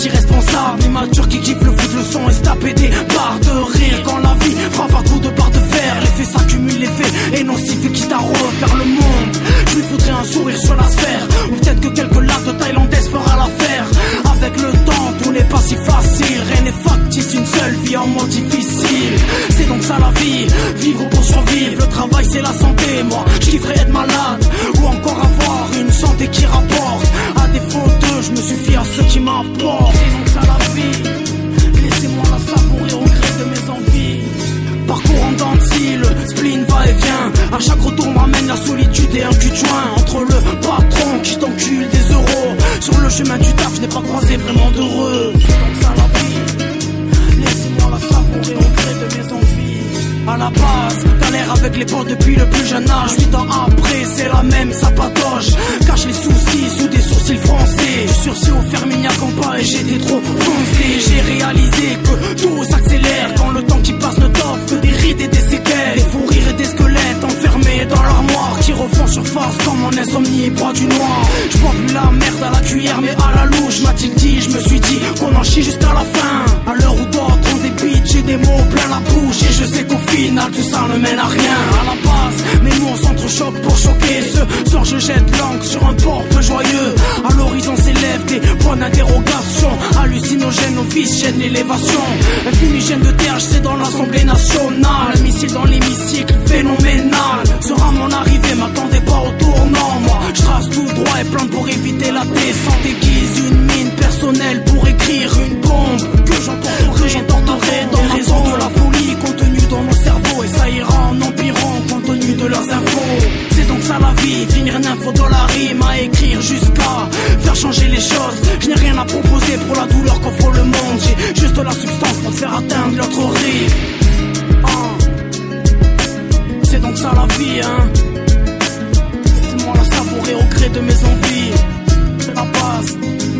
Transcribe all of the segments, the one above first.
irresponsable, immature qui kiffe le foot, le son et se taper des barres de rire. Quand la vie frappe à coups de barre de fer, l'effet s'accumule, l'effet est nocif et quitte à refaire le monde. Je lui foutrais un sourire sur la sphère, ou peut-être que quelques lattes thaïlandaises fera l'affaire. Avec le temps, tout n'est pas si facile, rien n'est factice, une seule vie en moins difficile. C'est donc ça la vie, vivre pour survivre. Le travail c'est la santé, moi je kifferais être malade, ou encore avoir une santé qui rapporte. À défaut d'eux, je me suffis à ceux qui m'apportent. C'est donc ça la vie, laissez-moi la savourer au gré de mes envies. Parcours en dents de scie, le spleen va et vient. À chaque retour m'amène la solitude et un cul de joint. Entre le patron qui t'encule des euros, sur le chemin du taf je n'ai pas croisé vraiment d'heureux. C'est donc ça la vie, laissez-moi la savourer au gré de mes envies. À la base, galère avec les potes depuis le plus jeune âge. 8 ans après, c'est la même, ça patoche. Cache les soucis sous des sourcils français. Du sursis au Fermignac en pas et j'étais trop foncé. J'ai réalisé que tout s'accélère quand le temps qui passe ne t'offre que des rides et des séquelles. Des fous rires et des squelettes enfermés dans l'armoire qui refont surface comme mon insomnie et bois du noir. Je bois plus la merde à la cuillère mais à la louche. M'a-t-il dit, je me suis dit qu'on en chie jusqu'à la fin. À l'heure où d'autres ont des bitches, j'ai des mots plein la bouche. Et je sais qu'au final tout ça ne mène à rien. À la base, mais nous on s'entrechoque pour choquer. Ce soir je jette l'encre sur un port peu joyeux. À l'horizon s'élèvent des points d'interrogation. Hallucinogène, nos fils gênent l'élévation. Un fumigène de terre, c'est dans l'Assemblée nationale. Un missile dans l'hémicycle, phénoménal. Sera mon arrivée, m'attendez pas au tournant. Moi, je trace tout droit et plante pour éviter la descente. Déguise une mine personnelle pour écrire une bombe que j'entendrai dans les raisons de la folie contenue dans nos cerveaux. Et ça ira en empirant compte tenu de leurs infos. C'est donc ça la vie, finir une info dans la rime, à écrire jusqu'à faire changer les choses. Je n'ai rien à proposer pour la douleur qu'offre le monde. J'ai juste la substance pour te faire atteindre l'autre rive. C'est donc ça la vie, hein. Laissez-moi la savourer au gré de mes envies. C'est la base.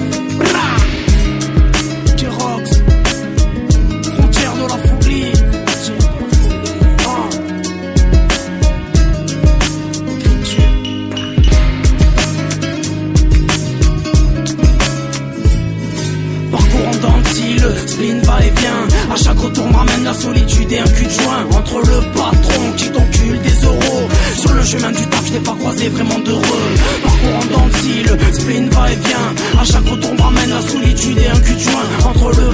J-Rox, frontière de la folie. Parcours en dents de scie, le spleen va et vient. À chaque retour m'amène la solitude et un cul de joint. Entre le patron qui t'encule des euros, sur le chemin du taf je n'ai pas croisé vraiment d'heureux. Parcours en dents de scie, le spleen va et vient. À chaque retour m'amène la solitude et un cul de joint. Entre le